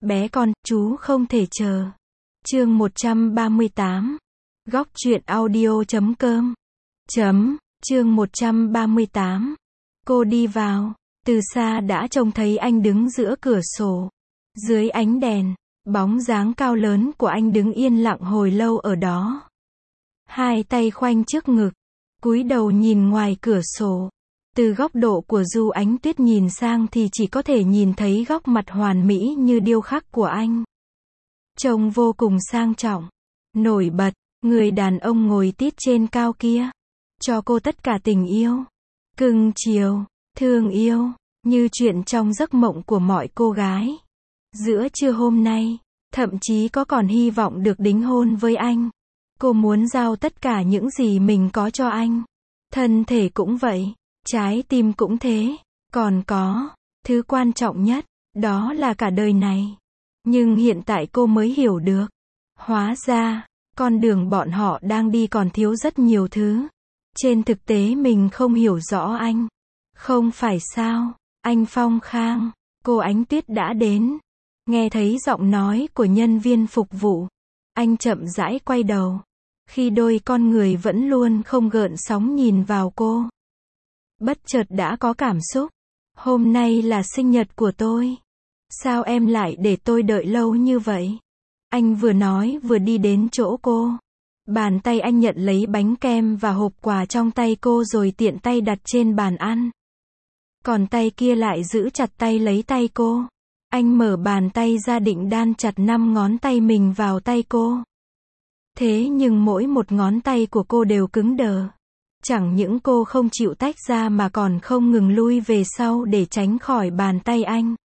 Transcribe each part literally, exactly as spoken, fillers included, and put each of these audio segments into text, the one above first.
Bé con, chú không thể chờ. Chương một trăm ba mươi tám. Góc truyện audio chấm com. Chấm, chương một trăm ba mươi tám. Cô đi vào, từ xa đã trông thấy anh đứng giữa cửa sổ. Dưới ánh đèn, bóng dáng cao lớn của anh đứng yên lặng hồi lâu ở đó. Hai tay khoanh trước ngực, cúi đầu nhìn ngoài cửa sổ. Từ góc độ của Du Ánh Tuyết nhìn sang thì chỉ có thể nhìn thấy góc mặt hoàn mỹ như điêu khắc của anh. Trông vô cùng sang trọng, nổi bật, người đàn ông ngồi tít trên cao kia. Cho cô tất cả tình yêu, cưng chiều, thương yêu, như chuyện trong giấc mộng của mọi cô gái. Giữa trưa hôm nay, thậm chí có còn hy vọng được đính hôn với anh. Cô muốn giao tất cả những gì mình có cho anh. Thân thể cũng vậy, trái tim cũng thế. Còn có, thứ quan trọng nhất, đó là cả đời này. Nhưng hiện tại cô mới hiểu được. Hóa ra, con đường bọn họ đang đi còn thiếu rất nhiều thứ. Trên thực tế mình không hiểu rõ anh. Không phải sao, anh Phong Khang, cô Ánh Tuyết đã đến. Nghe thấy giọng nói của nhân viên phục vụ, anh chậm rãi quay đầu. Khi đôi con người vẫn luôn không gợn sóng nhìn vào cô. Bất chợt đã có cảm xúc. Hôm nay là sinh nhật của tôi. Sao em lại để tôi đợi lâu như vậy? Anh vừa nói vừa đi đến chỗ cô. Bàn tay anh nhận lấy bánh kem và hộp quà trong tay cô rồi tiện tay đặt trên bàn ăn. Còn tay kia lại giữ chặt tay lấy tay cô. Anh mở bàn tay ra định đan chặt năm ngón tay mình vào tay cô. Thế nhưng mỗi một ngón tay của cô đều cứng đờ. Chẳng những cô không chịu tách ra mà còn không ngừng lui về sau để tránh khỏi bàn tay anh.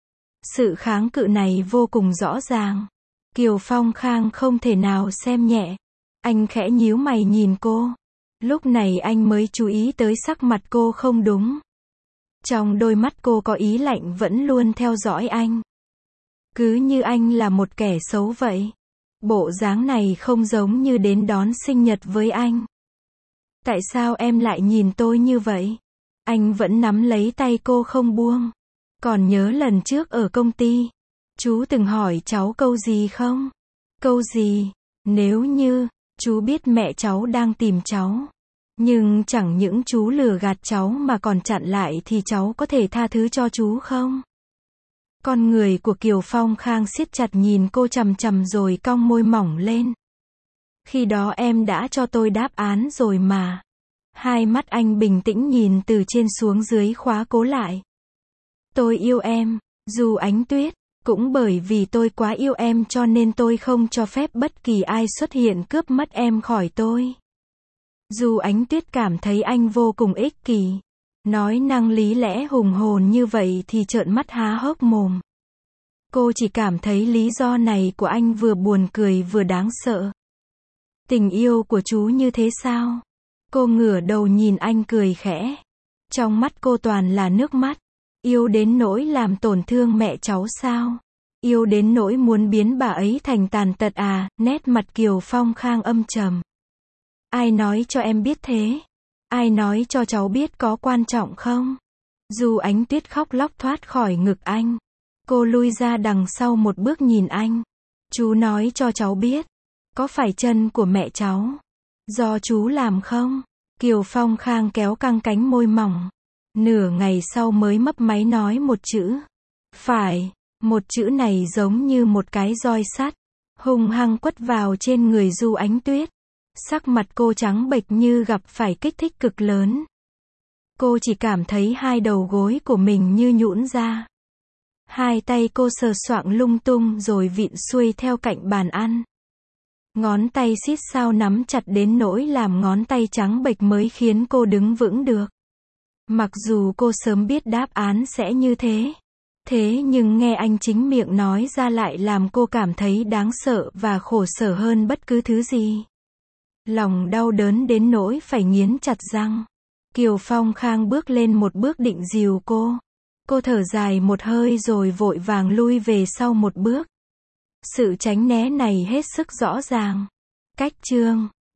Sự kháng cự này vô cùng rõ ràng. Kiều Phong Khang không thể nào xem nhẹ. Anh khẽ nhíu mày nhìn cô. Lúc này anh mới chú ý tới sắc mặt cô không đúng. Trong đôi mắt cô có ý lạnh vẫn luôn theo dõi anh. Cứ như anh là một kẻ xấu vậy. Bộ dáng này không giống như đến đón sinh nhật với anh. Tại sao em lại nhìn tôi như vậy? Anh vẫn nắm lấy tay cô không buông. Còn nhớ lần trước ở công ty, chú từng hỏi cháu câu gì không? Câu gì? Nếu như, chú biết mẹ cháu đang tìm cháu. Nhưng chẳng những chú lừa gạt cháu mà còn chặn lại thì cháu có thể tha thứ cho chú không? Con người của Kiều Phong Khang siết chặt nhìn cô chằm chằm rồi cong môi mỏng lên. Khi đó em đã cho tôi đáp án rồi mà. Hai mắt anh bình tĩnh nhìn từ trên xuống dưới khóa cố lại. Tôi yêu em, Du Ánh Tuyết. Cũng bởi vì tôi quá yêu em cho nên tôi không cho phép bất kỳ ai xuất hiện cướp mất em khỏi tôi. Du Ánh Tuyết cảm thấy anh vô cùng ích kỷ. Nói năng lý lẽ hùng hồn như vậy thì trợn mắt há hốc mồm. Cô chỉ cảm thấy lý do này của anh vừa buồn cười vừa đáng sợ. Tình yêu của chú như thế sao? Cô ngửa đầu nhìn anh cười khẽ. Trong mắt cô toàn là nước mắt. Yêu đến nỗi làm tổn thương mẹ cháu sao? Yêu đến nỗi muốn biến bà ấy thành tàn tật à? Nét mặt Kiều Phong Khang âm trầm. Ai nói cho em biết thế? Ai nói cho cháu biết có quan trọng không? Du Ánh Tuyết khóc lóc thoát khỏi ngực anh. Cô lui ra đằng sau một bước nhìn anh. Chú nói cho cháu biết. Có phải chân của mẹ cháu do chú làm không? Kiều Phong Khang kéo căng cánh môi mỏng. Nửa ngày sau mới mấp máy nói một chữ. Phải. Một chữ này giống như một cái roi sắt, hung hăng quất vào trên người Du Ánh Tuyết. Sắc mặt cô trắng bệch như gặp phải kích thích cực lớn. Cô chỉ cảm thấy hai đầu gối của mình như nhũn ra. Hai tay cô sờ soạng lung tung rồi vịn xuôi theo cạnh bàn ăn. Ngón tay xít sao nắm chặt đến nỗi làm ngón tay trắng bệch mới khiến cô đứng vững được. Mặc dù cô sớm biết đáp án sẽ như thế. Thế nhưng nghe anh chính miệng nói ra lại làm cô cảm thấy đáng sợ và khổ sở hơn bất cứ thứ gì. Lòng đau đớn đến nỗi phải nghiến chặt răng. Kiều Phong Khang bước lên một bước định dìu cô. Cô thở dài một hơi rồi vội vàng lui về sau một bước. Sự tránh né này hết sức rõ ràng. Cách chương